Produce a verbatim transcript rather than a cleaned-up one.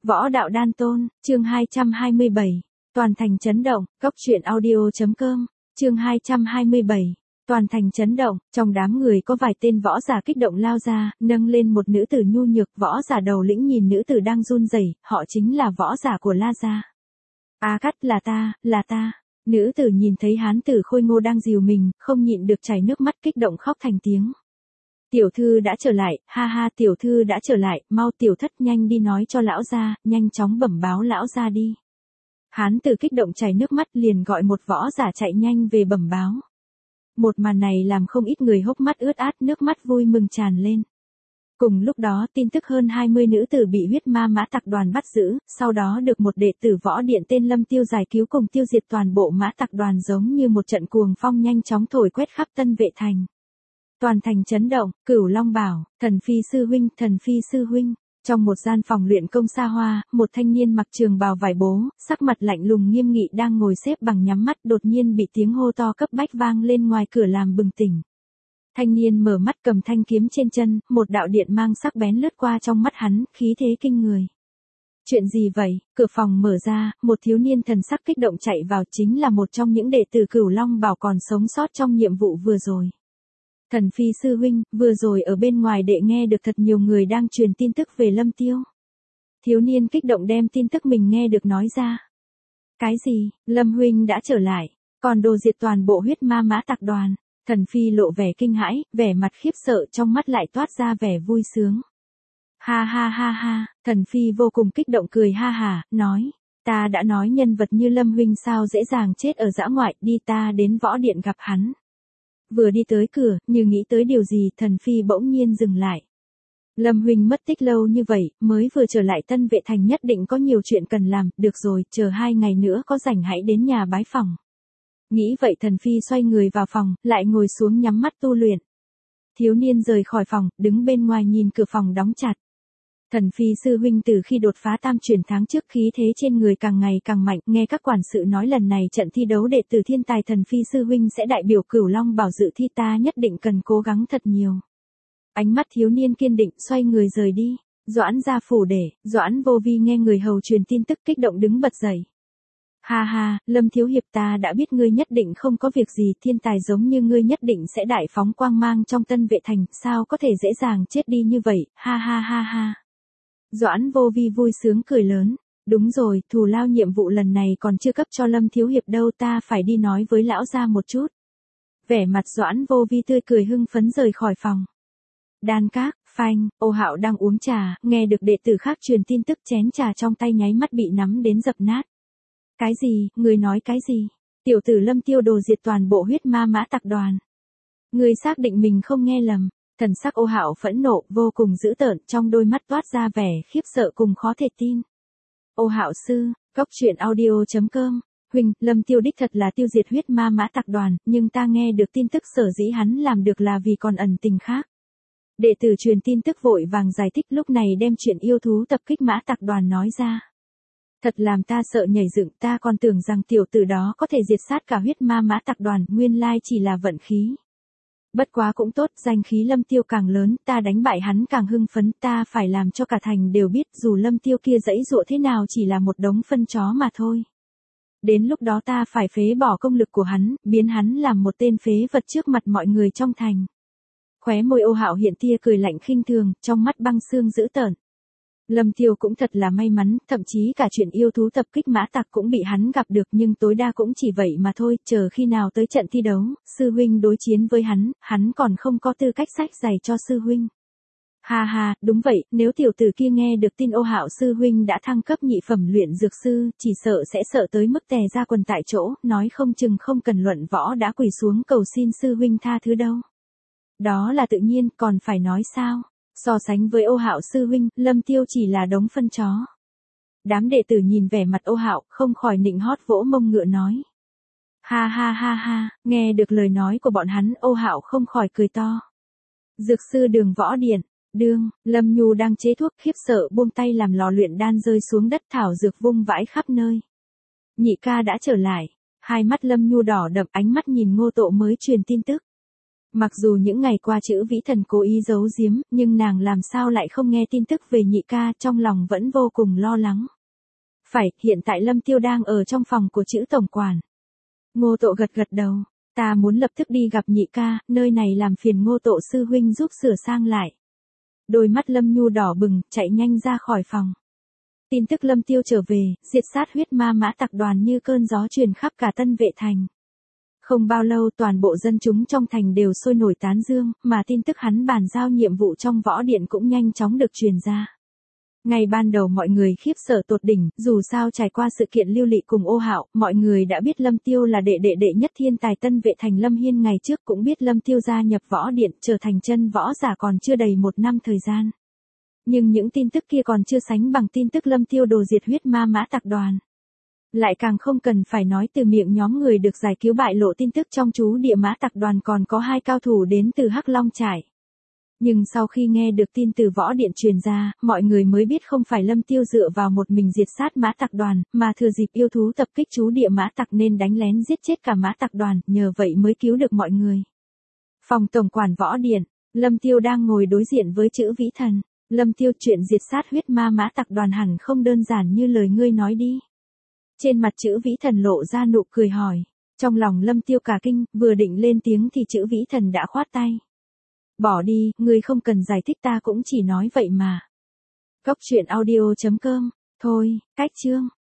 Võ đạo đan tôn, chương hai trăm hai mươi bảy. Toàn thành chấn động, cốc truyện audio chấm com, chương hai trăm hai mươi bảy. Toàn thành chấn động, trong đám người có vài tên võ giả kích động lao ra, nâng lên một nữ tử nhu nhược, võ giả đầu lĩnh nhìn nữ tử đang run rẩy, họ chính là võ giả của La gia. A Cắt, là ta, là ta. Nữ tử nhìn thấy hán tử khôi ngô đang dìu mình, không nhịn được chảy nước mắt kích động khóc thành tiếng. Tiểu thư đã trở lại, ha ha, tiểu thư đã trở lại, mau tiểu thất nhanh đi nói cho lão gia, nhanh chóng bẩm báo lão gia đi. Hán tử kích động chảy nước mắt liền gọi một võ giả chạy nhanh về bẩm báo. Một màn này làm không ít người hốc mắt ướt át, nước mắt vui mừng tràn lên. Cùng lúc đó tin tức hơn hai mươi nữ tử bị huyết ma mã tặc đoàn bắt giữ, sau đó được một đệ tử võ điện tên Lâm Tiêu giải cứu cùng tiêu diệt toàn bộ mã tặc đoàn, giống như một trận cuồng phong nhanh chóng thổi quét khắp Tân Vệ Thành. Toàn thành chấn động, Cửu Long bảo, thần phi sư huynh, thần phi sư huynh. Trong một gian phòng luyện công xa hoa, một thanh niên mặc trường bào vải bố, sắc mặt lạnh lùng nghiêm nghị đang ngồi xếp bằng nhắm mắt, đột nhiên bị tiếng hô to cấp bách vang lên ngoài cửa làm bừng tỉnh. Thanh niên mở mắt cầm thanh kiếm trên chân, một đạo điện mang sắc bén lướt qua trong mắt hắn, khí thế kinh người. Chuyện gì vậy? Cửa phòng mở ra, một thiếu niên thần sắc kích động chạy vào, chính là một trong những đệ tử Cửu Long bảo còn sống sót trong nhiệm vụ vừa rồi. Thần phi sư huynh, vừa rồi ở bên ngoài đệ nghe được thật nhiều người đang truyền tin tức về Lâm Tiêu. Thiếu niên kích động đem tin tức mình nghe được nói ra. Cái gì? Lâm huynh đã trở lại, còn đồ diệt toàn bộ huyết ma mã tặc đoàn. Thần phi lộ vẻ kinh hãi, vẻ mặt khiếp sợ, trong mắt lại toát ra vẻ vui sướng. Ha ha ha ha, thần phi vô cùng kích động cười ha hả, nói, ta đã nói nhân vật như Lâm huynh sao dễ dàng chết ở dã ngoại, đi ta đến võ điện gặp hắn. Vừa đi tới cửa, như nghĩ tới điều gì, thần phi bỗng nhiên dừng lại. Lâm huynh mất tích lâu như vậy, mới vừa trở lại Tân Vệ Thành, nhất định có nhiều chuyện cần làm, được rồi, chờ hai ngày nữa có rảnh hãy đến nhà bái phòng. Nghĩ vậy thần phi xoay người vào phòng, lại ngồi xuống nhắm mắt tu luyện. Thiếu niên rời khỏi phòng, đứng bên ngoài nhìn cửa phòng đóng chặt. Thần phi sư huynh từ khi đột phá tam chuyển tháng trước khí thế trên người càng ngày càng mạnh, nghe các quản sự nói lần này trận thi đấu đệ tử thiên tài thần phi sư huynh sẽ đại biểu Cửu Long bảo dự thi, ta nhất định cần cố gắng thật nhiều. Ánh mắt thiếu niên kiên định, xoay người rời đi. Doãn gia phủ để, Doãn Vô Vi nghe người hầu truyền tin tức kích động đứng bật dậy. Ha ha, Lâm thiếu hiệp, ta đã biết ngươi nhất định không có việc gì, thiên tài giống như ngươi nhất định sẽ đại phóng quang mang trong Tân Vệ Thành, sao có thể dễ dàng chết đi như vậy, ha ha ha ha. Doãn Vô Vi vui sướng cười lớn, đúng rồi, thù lao nhiệm vụ lần này còn chưa cấp cho Lâm thiếu hiệp đâu, ta phải đi nói với lão gia một chút. Vẻ mặt Doãn Vô Vi tươi cười hưng phấn rời khỏi phòng. Đan các, phanh, Ô Hạo đang uống trà, nghe được đệ tử khác truyền tin tức, chén trà trong tay nháy mắt bị nắm đến dập nát. Cái gì, người nói cái gì? Tiểu tử Lâm Tiêu đồ diệt toàn bộ huyết ma mã tặc đoàn. Người xác định mình không nghe lầm. Thần sắc Ô Hạo phẫn nộ, vô cùng dữ tợn, trong đôi mắt toát ra vẻ khiếp sợ cùng khó thể tin. Ô Hạo sư, cốc truyện audio chấm com, huynh, Lâm Tiêu đích thật là tiêu diệt huyết ma mã tặc đoàn, nhưng ta nghe được tin tức sở dĩ hắn làm được là vì còn ẩn tình khác. Đệ tử truyền tin tức vội vàng giải thích, lúc này đem chuyện yêu thú tập kích mã tặc đoàn nói ra. Thật làm ta sợ nhảy dựng, ta còn tưởng rằng tiểu tử đó có thể diệt sát cả huyết ma mã tặc đoàn, nguyên lai chỉ là vận khí. Bất quá cũng tốt, danh khí Lâm Tiêu càng lớn, ta đánh bại hắn càng hưng phấn, ta phải làm cho cả thành đều biết dù Lâm Tiêu kia dãy dụa thế nào chỉ là một đống phân chó mà thôi. Đến lúc đó ta phải phế bỏ công lực của hắn, biến hắn làm một tên phế vật trước mặt mọi người trong thành. Khóe môi Ô Hạo hiện tia cười lạnh khinh thường, trong mắt băng xương dữ tợn. Lâm Tiêu cũng thật là may mắn, thậm chí cả chuyện yêu thú tập kích mã tặc cũng bị hắn gặp được, nhưng tối đa cũng chỉ vậy mà thôi, chờ khi nào tới trận thi đấu, sư huynh đối chiến với hắn, hắn còn không có tư cách sách giày cho sư huynh. Ha ha, đúng vậy, nếu tiểu tử kia nghe được tin Ô Hạo sư huynh đã thăng cấp nhị phẩm luyện dược sư, chỉ sợ sẽ sợ tới mức tè ra quần tại chỗ, nói không chừng không cần luận võ đã quỳ xuống cầu xin sư huynh tha thứ đâu. Đó là tự nhiên, còn phải nói sao? So sánh với Ô Hạo sư huynh, Lâm Tiêu chỉ là đống phân chó. Đám đệ tử nhìn vẻ mặt Ô Hạo, không khỏi nịnh hót vỗ mông ngựa nói. Ha ha ha ha, nghe được lời nói của bọn hắn, Ô Hạo không khỏi cười to. Dược sư Đường võ điện, đương, Lâm Nhu đang chế thuốc, khiếp sợ buông tay làm lò luyện đan rơi xuống đất, thảo dược vung vãi khắp nơi. Nhị ca đã trở lại, hai mắt Lâm Nhu đỏ đậm, ánh mắt nhìn Ngô Tộ mới truyền tin tức. Mặc dù những ngày qua chữ Vĩ Thần cố ý giấu giếm, nhưng nàng làm sao lại không nghe tin tức về nhị ca, trong lòng vẫn vô cùng lo lắng. Phải, hiện tại Lâm Tiêu đang ở trong phòng của chữ tổng quản. Ngô Tộ gật gật đầu, ta muốn lập tức đi gặp nhị ca, nơi này làm phiền Ngô Tộ sư huynh giúp sửa sang lại. Đôi mắt Lâm Nhu đỏ bừng, chạy nhanh ra khỏi phòng. Tin tức Lâm Tiêu trở về, diệt sát huyết ma mã tặc đoàn như cơn gió truyền khắp cả Tân Vệ Thành. Không bao lâu toàn bộ dân chúng trong thành đều sôi nổi tán dương, mà tin tức hắn bàn giao nhiệm vụ trong võ điện cũng nhanh chóng được truyền ra. Ngày ban đầu mọi người khiếp sợ tột đỉnh, dù sao trải qua sự kiện Lưu Lị cùng Ô Hạo, mọi người đã biết Lâm Tiêu là đệ đệ đệ nhất thiên tài Tân Vệ Thành. Lâm Hiên ngày trước cũng biết Lâm Tiêu gia nhập võ điện, trở thành chân võ giả còn chưa đầy một năm thời gian. Nhưng những tin tức kia còn chưa sánh bằng tin tức Lâm Tiêu đồ diệt huyết ma mã tặc đoàn. Lại càng không cần phải nói từ miệng nhóm người được giải cứu bại lộ tin tức trong chú địa mã tặc đoàn còn có hai cao thủ đến từ Hắc Long Trải. Nhưng sau khi nghe được tin từ võ điện truyền ra, mọi người mới biết không phải Lâm Tiêu dựa vào một mình diệt sát mã tặc đoàn, mà thừa dịp yêu thú tập kích chú địa mã tặc nên đánh lén giết chết cả mã tặc đoàn, nhờ vậy mới cứu được mọi người. Phòng tổng quản võ điện, Lâm Tiêu đang ngồi đối diện với chữ Vĩ Thần. Lâm Tiêu, chuyện diệt sát huyết ma mã tặc đoàn hẳn không đơn giản như lời ngươi nói đi. Trên mặt chữ Vĩ Thần lộ ra nụ cười hỏi. Trong lòng Lâm Tiêu cả kinh, vừa định lên tiếng thì chữ Vĩ Thần đã khoát tay. Bỏ đi, ngươi không cần giải thích, ta cũng chỉ nói vậy mà. Cốc truyện audio chấm com, thôi, cách chương.